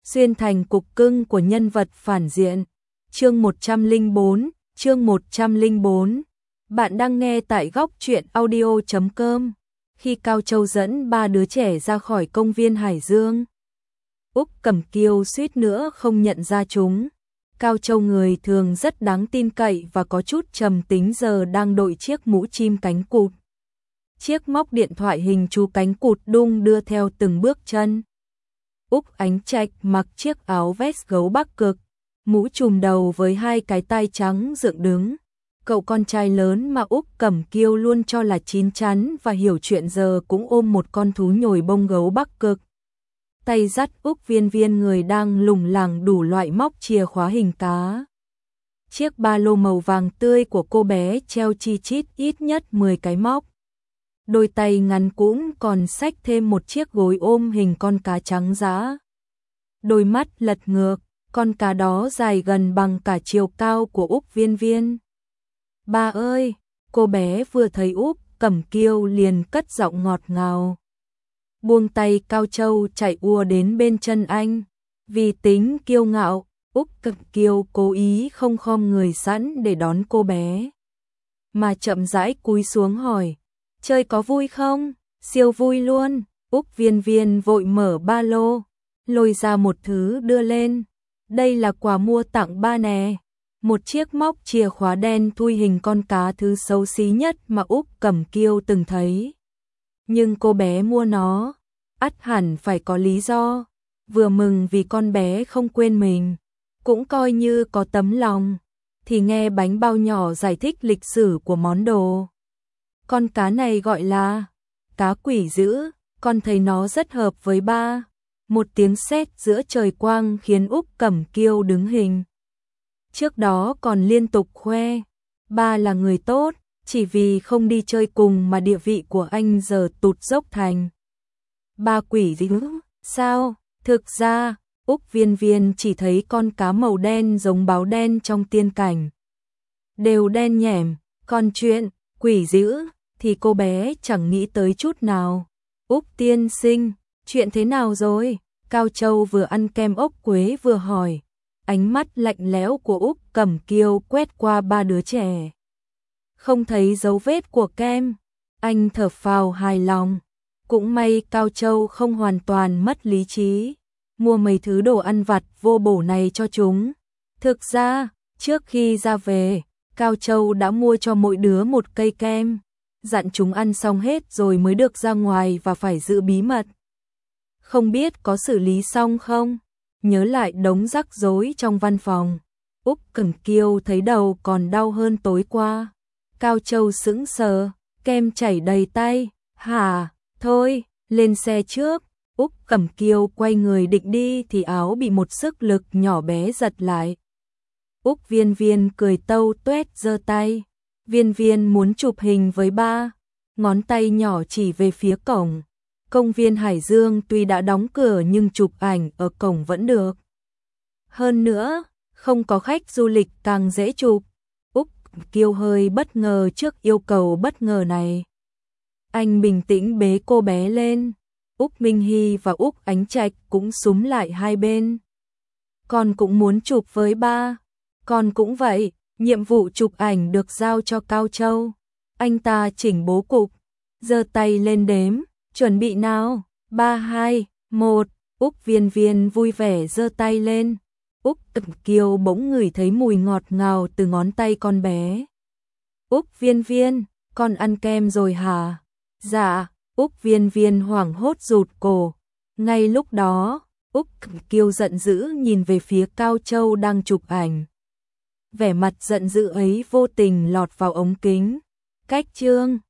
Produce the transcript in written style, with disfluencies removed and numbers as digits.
xuyên thành cục cưng của nhân vật phản diện. Chương 104. Bạn đang nghe tại góc truyện audio.com. Khi Cao Châu dẫn 3 đứa trẻ ra khỏi công viên Hải Dương, Úc Cẩm Kiều suýt nữa không nhận ra chúng. Cao Châu người thường rất đáng tin cậy và có chút trầm tính giờ đang đội chiếc mũ chim cánh cụt. Chiếc móc điện thoại hình chú cánh cụt đung đưa theo từng bước chân. Úc Ánh Trạch mặc chiếc áo vest gấu Bắc Cực, mũ trùm đầu với 2 cái tai trắng dựng đứng. Cậu con trai lớn mà Úc Cẩm Kiều luôn cho là chín chắn và hiểu chuyện giờ cũng ôm một con thú nhồi bông gấu Bắc Cực. Tay dắt Úc Viên Viên người đang lủng lẳng đủ loại móc chìa khóa hình cá. Chiếc ba lô màu vàng tươi của cô bé treo chi chít ít nhất 10 cái móc. Đôi tay ngắn cũng còn xách thêm một chiếc gối ôm hình con cá trắng dã. Đôi mắt lật ngược, con cá đó dài gần bằng cả chiều cao của Úc Viên Viên. Ba ơi, cô bé vừa thấy Úc Cẩm Kiều liền cất giọng ngọt ngào. Buông tay Cao Châu chạy ùa đến bên chân anh. Vì tính kiêu ngạo, Úc Cẩm Kiều cố ý không khom người sẵn để đón cô bé, mà chậm rãi cúi xuống hỏi, chơi có vui không? Siêu vui luôn. Úc Viên Viên vội mở ba lô, lôi ra một thứ đưa lên. Đây là quà mua tặng ba nè. Một chiếc móc chìa khóa đen thui hình con cá thứ xấu xí nhất mà Úc Cẩm Kiều từng thấy. Nhưng cô bé mua nó, ắt hẳn phải có lý do. Vừa mừng vì con bé không quên mình, cũng coi như có tấm lòng, thì nghe bánh bao nhỏ giải thích lịch sử của món đồ. Con cá này gọi là cá quỷ dữ, con thấy nó rất hợp với ba. Một tiếng sét giữa trời quang khiến Úc Cẩm Kiều đứng hình. Trước đó còn liên tục khoe, ba là người tốt, chỉ vì không đi chơi cùng mà địa vị của anh giờ tụt dốc thành ba quỷ dữ. Sao? Thực ra, Úc Viên Viên chỉ thấy con cá màu đen giống báo đen trong tiên cảnh, đều đen nhẻm, còn chuyện quỷ dữ thì cô bé chẳng nghĩ tới chút nào. Úc tiên sinh, chuyện thế nào rồi? Cao Châu vừa ăn kem ốc quế vừa hỏi. Ánh mắt lạnh lẽo của Úc Cẩm Kiều quét qua 3 đứa trẻ. Không thấy dấu vết của kem. Anh thở phào hài lòng. Cũng may Cao Châu không hoàn toàn mất lý trí, mua mấy thứ đồ ăn vặt vô bổ này cho chúng. Thực ra, trước khi ra về, Cao Châu đã mua cho mỗi đứa một cây kem, dặn chúng ăn xong hết rồi mới được ra ngoài và phải giữ bí mật. Không biết có xử lý xong không? Nhớ lại đống rắc rối trong văn phòng, Úc Cẩm Kiều thấy đầu còn đau hơn tối qua. Cao Châu sững sờ, kem chảy đầy tay. Hả? Thôi, lên xe trước. Úc Cẩm Kiều quay người định đi thì áo bị một sức lực nhỏ bé giật lại. Úc Viên Viên cười tâu tuét giơ tay. Viên Viên muốn chụp hình với ba, ngón tay nhỏ chỉ về phía cổng. Công viên Hải Dương tuy đã đóng cửa nhưng chụp ảnh ở cổng vẫn được. Hơn nữa, không có khách du lịch càng dễ chụp. Úc Kiều hơi bất ngờ trước yêu cầu bất ngờ này. Anh bình tĩnh bế cô bé lên. Úc Minh Hy và Úc Ánh Trạch cũng súm lại hai bên. Con cũng muốn chụp với ba. Con cũng vậy. Nhiệm vụ chụp ảnh được giao cho Cao Châu. Anh ta chỉnh bố cục, giơ tay lên đếm. Chuẩn bị nào, 3, 2, 1, Úc Viên Viên vui vẻ giơ tay lên. Úc Cẩm Kiều bỗng ngửi thấy mùi ngọt ngào từ ngón tay con bé. Úc Viên Viên, con ăn kem rồi hả? Dạ, Úc Viên Viên hoảng hốt rụt cổ. Ngay lúc đó, Úc Cẩm Kiều giận dữ nhìn về phía Cao Châu đang chụp ảnh. Vẻ mặt giận dữ ấy vô tình lọt vào ống kính. Cách chương